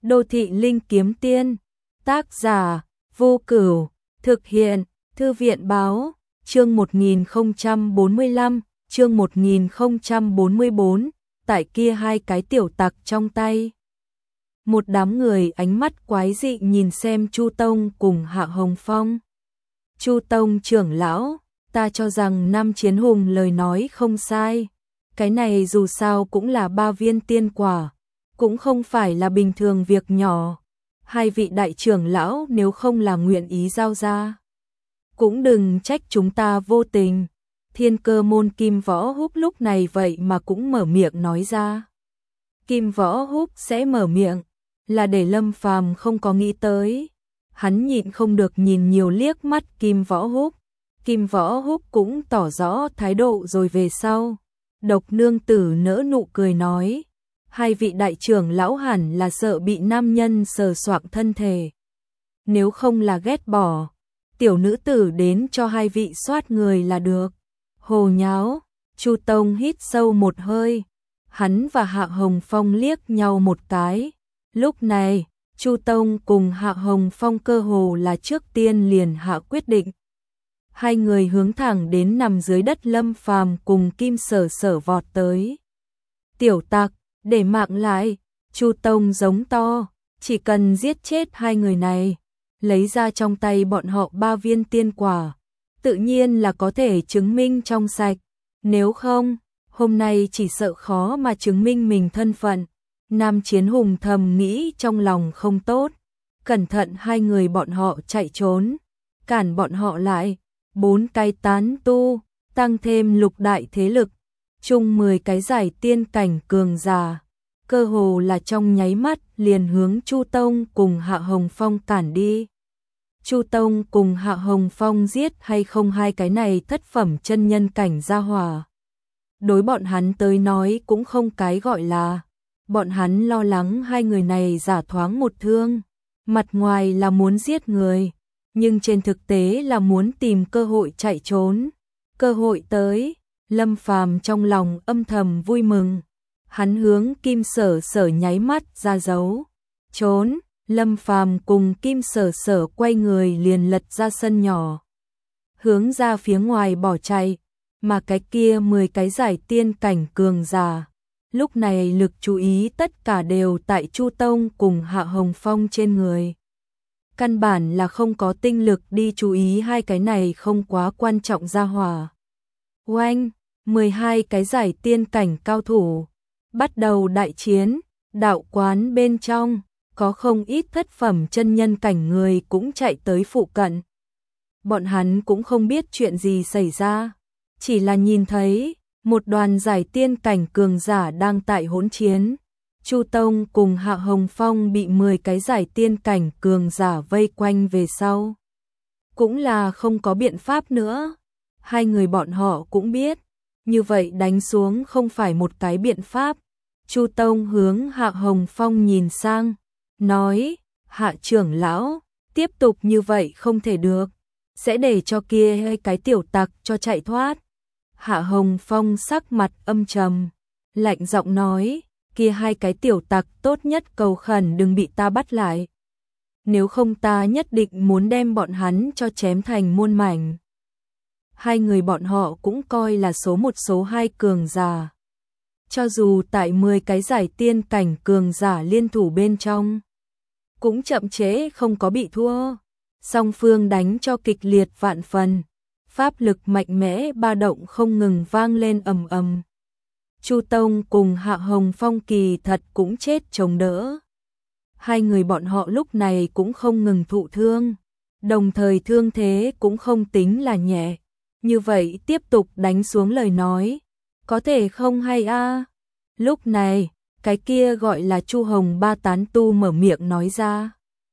Đô thị linh kiếm tiên, tác giả, Vô Cửu, thực hiện, Thư viện báo, chương 1045, chương 1044, tại kia hai cái tiểu tặc trong tay. Một đám người ánh mắt quái dị nhìn xem Chu Tông cùng Hạ Hồng Phong. Chu Tông trưởng lão, ta cho rằng Nam Chiến Hùng lời nói không sai. Cái này dù sao cũng là 3 viên tiên quả, cũng không phải là bình thường việc nhỏ. Hai vị đại trưởng lão nếu không là nguyện ý giao ra, cũng đừng trách chúng ta vô tình. Thiên Cơ môn Kim Võ Húc lúc này vậy mà cũng mở miệng nói ra. Kim Võ Húc sẽ mở miệng, là để Lâm Phàm không có nghĩ tới. Hắn nhịn không được nhìn nhiều liếc mắt Kim Võ Húc. Kim Võ Húc cũng tỏ rõ thái độ rồi về sau. Độc nương tử nỡ nụ cười nói, hai vị đại trưởng lão hẳn là sợ bị nam nhân sờ soạng thân thể. Nếu không là ghét bỏ, tiểu nữ tử đến cho hai vị soát người là được. Hồ nháo, Chu Tông hít sâu một hơi. Hắn và Hạ Hồng Phong liếc nhau một cái. Lúc này, Chu Tông cùng Hạ Hồng Phong cơ hồ là trước tiên liền hạ quyết định. Hai người hướng thẳng đến nằm dưới đất Lâm Phàm cùng Kim Sở Sở vọt tới. Tiểu tặc, để mạng lại, Chu Tông giống to, chỉ cần giết chết hai người này, lấy ra trong tay bọn họ 3 viên tiên quả, tự nhiên là có thể chứng minh trong sạch. Nếu không, hôm nay chỉ sợ khó mà chứng minh mình thân phận. Nam Chiến Hùng thầm nghĩ trong lòng không tốt, cẩn thận hai người bọn họ chạy trốn, cản bọn họ lại. 4 cái tán tu, tăng thêm lục đại thế lực, chung 10 cái giải tiên cảnh cường giả, cơ hồ là trong nháy mắt liền hướng Chu Tông cùng Hạ Hồng Phong cản đi. Chu Tông cùng Hạ Hồng Phong giết hay không hai cái này thất phẩm chân nhân cảnh gia hỏa. Đối bọn hắn tới nói cũng không cái gọi là, bọn hắn lo lắng hai người này giả thoáng một thương, mặt ngoài là muốn giết người, nhưng trên thực tế là muốn tìm cơ hội chạy trốn. Cơ hội tới, Lâm Phàm trong lòng âm thầm vui mừng. Hắn hướng Kim Sở Sở nháy mắt ra dấu. Trốn, Lâm Phàm cùng Kim Sở Sở quay người liền lật ra sân nhỏ. Hướng ra phía ngoài bỏ chạy, mà cái kia 10 cái giải tiên cảnh cường giả. Lúc này lực chú ý tất cả đều tại Chu Tông cùng Hạ Hồng Phong trên người. Căn bản là không có tinh lực đi chú ý hai cái này không quá quan trọng gia hỏa. Oanh, 12 cái giải tiên cảnh cao thủ, bắt đầu đại chiến. Đạo quán bên trong, có không ít thất phẩm chân nhân cảnh người cũng chạy tới phụ cận. Bọn hắn cũng không biết chuyện gì xảy ra, chỉ là nhìn thấy một đoàn giải tiên cảnh cường giả đang tại hỗn chiến. Chu Tông cùng Hạ Hồng Phong bị 10 cái giải tiên cảnh cường giả vây quanh về sau. Cũng là không có biện pháp nữa. Hai người bọn họ cũng biết, như vậy đánh xuống không phải một cái biện pháp. Chu Tông hướng Hạ Hồng Phong nhìn sang, nói, Hạ trưởng lão, tiếp tục như vậy không thể được, sẽ để cho kia hai cái tiểu tặc cho chạy thoát. Hạ Hồng Phong sắc mặt âm trầm, lạnh giọng nói, kia hai cái tiểu tặc tốt nhất cầu khẩn đừng bị ta bắt lại. Nếu không ta nhất định muốn đem bọn hắn cho chém thành muôn mảnh. Hai người bọn họ cũng coi là số 1 số 2 cường giả. Cho dù tại 10 cái giải tiên cảnh cường giả liên thủ bên trong, cũng chậm chế không có bị thua. Song phương đánh cho kịch liệt vạn phần, pháp lực mạnh mẽ ba động không ngừng vang lên ầm ầm. Chu Tông cùng Hạ Hồng Phong kỳ thật cũng chết chống đỡ. Hai người bọn họ lúc này cũng không ngừng thụ thương, đồng thời thương thế cũng không tính là nhẹ. Như vậy tiếp tục đánh xuống lời nói, có thể không hay a? Lúc này, cái kia gọi là Chu Hồng Ba tán tu mở miệng nói ra.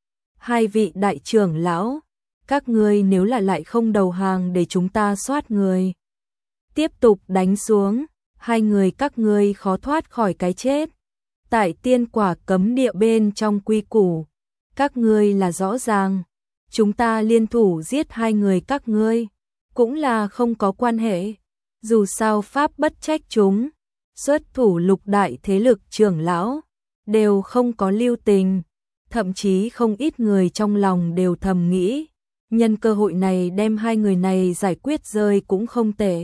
Hai vị đại trưởng lão, các ngươi nếu là lại không đầu hàng để chúng ta soát người. Tiếp tục đánh xuống, hai người các ngươi khó thoát khỏi cái chết. Tại tiên quả cấm địa bên trong quy củ, các ngươi là rõ ràng, chúng ta liên thủ giết hai người các ngươi, cũng là không có quan hệ. Dù sao pháp bất trách chúng, xuất thủ lục đại thế lực trưởng lão, đều không có lưu tình. thậm chí không ít người trong lòng đều thầm nghĩ, nhân cơ hội này đem hai người này giải quyết rơi cũng không tệ.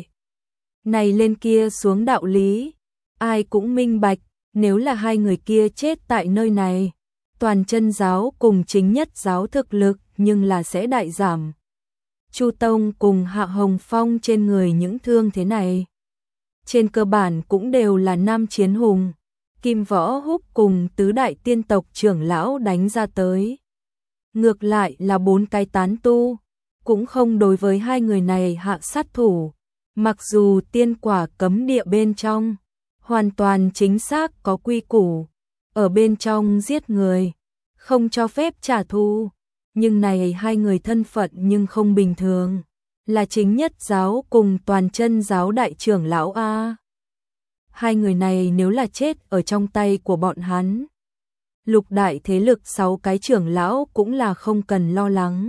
Này lên kia xuống đạo lý, ai cũng minh bạch, nếu là hai người kia chết tại nơi này, Toàn Chân giáo cùng Chính Nhất giáo thực lực nhưng là sẽ đại giảm. Chu Tông cùng Hạ Hồng Phong trên người những thương thế này, trên cơ bản cũng đều là nam chiến hùng, Kim Võ Húc cùng tứ đại tiên tộc trưởng lão đánh ra tới. Ngược lại là 4 cái tán tu, cũng không đối với hai người này hạ sát thủ, mặc dù tiên quả cấm địa bên trong, hoàn toàn chính xác có quy củ, ở bên trong giết người, không cho phép trả thù, nhưng này hai người thân phận nhưng không bình thường, là Chính Nhất giáo cùng Toàn Chân giáo đại trưởng lão a. Hai người này nếu là chết ở trong tay của bọn hắn, lục đại thế lực 6 cái trưởng lão cũng là không cần lo lắng.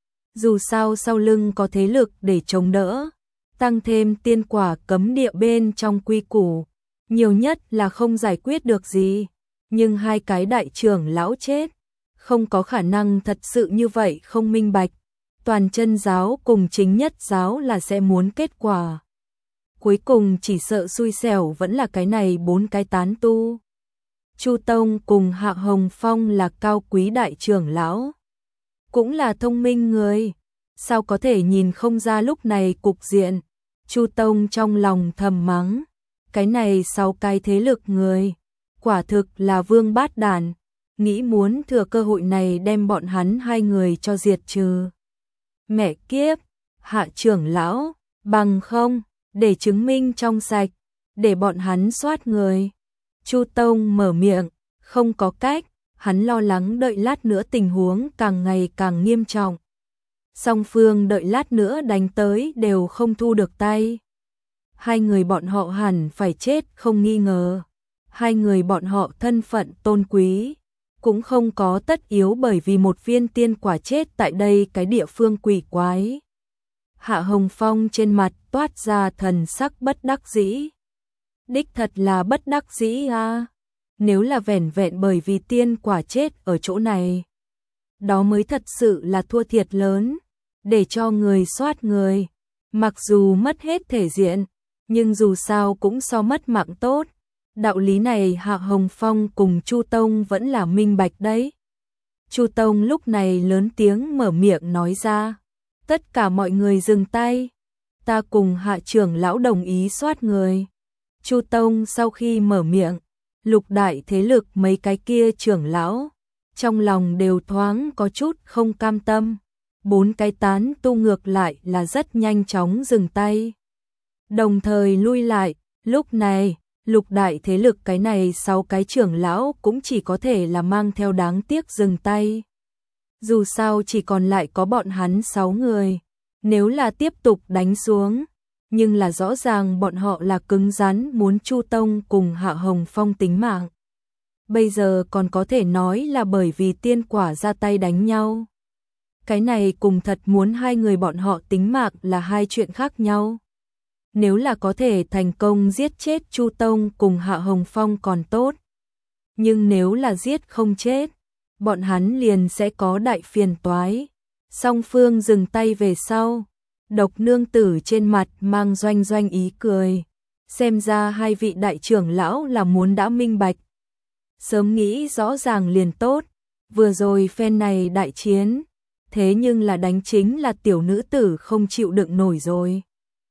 Dù sao sau lưng có thế lực để chống đỡ, tăng thêm tiên quả cấm địa bên trong quy củ, nhiều nhất là không giải quyết được gì, nhưng hai cái đại trưởng lão chết, không có khả năng thật sự như vậy không minh bạch. Toàn Chân giáo cùng Chính Nhất giáo là sẽ muốn kết quả. Cuối cùng chỉ sợ xui xẻo vẫn là cái này 4 cái tán tu. Chu Tông cùng Hạ Hồng Phong là cao quý đại trưởng lão, cũng là thông minh người, sao có thể nhìn không ra lúc này cục diện. Chu Tông trong lòng thầm mắng, cái này 6 cái thế lực người, quả thực là vương bát đàn, nghĩ muốn thừa cơ hội này đem bọn hắn hai người cho diệt trừ. Mẹ kiếp, Hạ trưởng lão, bằng không, để chứng minh trong sạch, để bọn hắn soát người. Chu Tông mở miệng, không có cách, hắn lo lắng đợi lát nữa tình huống càng ngày càng nghiêm trọng. Song phương đợi lát nữa đánh tới đều không thu được tay. Hai người bọn họ hẳn phải chết không nghi ngờ. Hai người bọn họ thân phận tôn quý, cũng không có tất yếu bởi vì một viên tiên quả chết tại đây cái địa phương quỷ quái. Hạ Hồng Phong trên mặt toát ra thần sắc bất đắc dĩ. Đích thật là bất đắc dĩ a. Nếu là vẻn vẹn bởi vì tiên quả chết ở chỗ này, đó mới thật sự là thua thiệt lớn, để cho người soát người. Mặc dù mất hết thể diện, nhưng dù sao cũng so mất mạng tốt. Đạo lý này Hạ Hồng Phong cùng Chu Tông vẫn là minh bạch đấy. Chu Tông lúc này lớn tiếng mở miệng nói ra, tất cả mọi người dừng tay, ta cùng Hạ trưởng lão đồng ý soát người. Chu Tông sau khi mở miệng, lục đại thế lực mấy cái kia trưởng lão, trong lòng đều thoáng có chút không cam tâm. 4 cái tán tu ngược lại là rất nhanh chóng dừng tay, đồng thời lui lại. Lúc này, lục đại thế lực cái này 6 cái trưởng lão cũng chỉ có thể là mang theo đáng tiếc dừng tay. Dù sao chỉ còn lại có bọn hắn 6 người, nếu là tiếp tục đánh xuống, nhưng là rõ ràng bọn họ là cứng rắn muốn Chu Tông cùng Hạ Hồng Phong tính mạng. Bây giờ còn có thể nói là bởi vì tiên quả ra tay đánh nhau. Cái này cùng thật muốn hai người bọn họ tính mạng là hai chuyện khác nhau. Nếu là có thể thành công giết chết Chu Tông cùng Hạ Hồng Phong còn tốt. Nhưng nếu là giết không chết, bọn hắn liền sẽ có đại phiền toái. Song phương dừng tay về sau, Độc Nương Tử trên mặt mang doanh doanh ý cười. Xem ra hai vị đại trưởng lão là muốn đã minh bạch. Sớm nghĩ rõ ràng liền tốt, vừa rồi phen này đại chiến, thế nhưng là đánh chính là tiểu nữ tử không chịu đựng nổi rồi.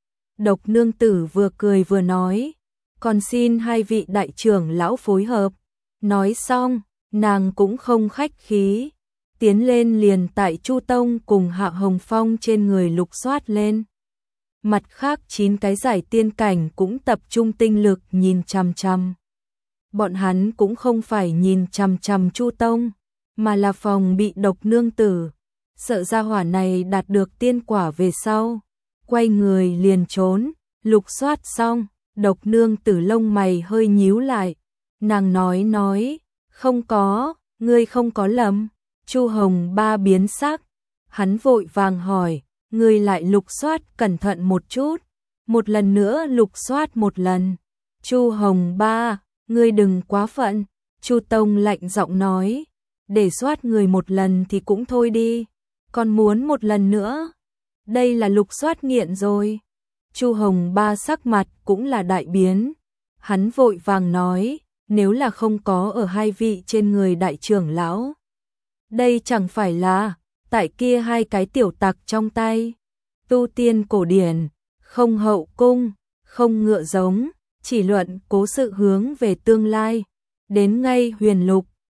Độc Nương Tử vừa cười vừa nói, còn xin hai vị đại trưởng lão phối hợp. Nói xong, nàng cũng không khách khí, tiến lên liền tại Chu Tông cùng Hạ Hồng Phong trên người lục soát lên. Mặt khác 9 cái giải tiên cảnh cũng tập trung tinh lực nhìn chằm chằm. Bọn hắn cũng không phải nhìn chằm chằm Chu Tông, mà là phòng bị Độc Nương Tử. Sợ gia hỏa này đạt được tiên quả về sau, quay người liền trốn. Lục soát xong, Độc Nương Tử lông mày hơi nhíu lại. Nàng nói, không có, ngươi không có lầm. Chu Hồng Ba biến sắc, hắn vội vàng hỏi, ngươi lại lục soát cẩn thận một chút. Một lần nữa lục soát một lần. Chu Hồng Ba, ngươi đừng quá phận. Chu Tông lạnh giọng nói, để soát người một lần thì cũng thôi đi, còn muốn một lần nữa. Đây là lục soát nghiện rồi. Chu Hồng Ba sắc mặt cũng là đại biến. Hắn vội vàng nói, nếu là không có ở hai vị trên người đại trưởng lão. Đây chẳng phải là, tại kia hai cái tiểu tặc trong tay. Tu tiên cổ điển, không hậu cung, không ngựa giống, chỉ luận cố sự hướng về tương lai. Đến ngay huyền lục,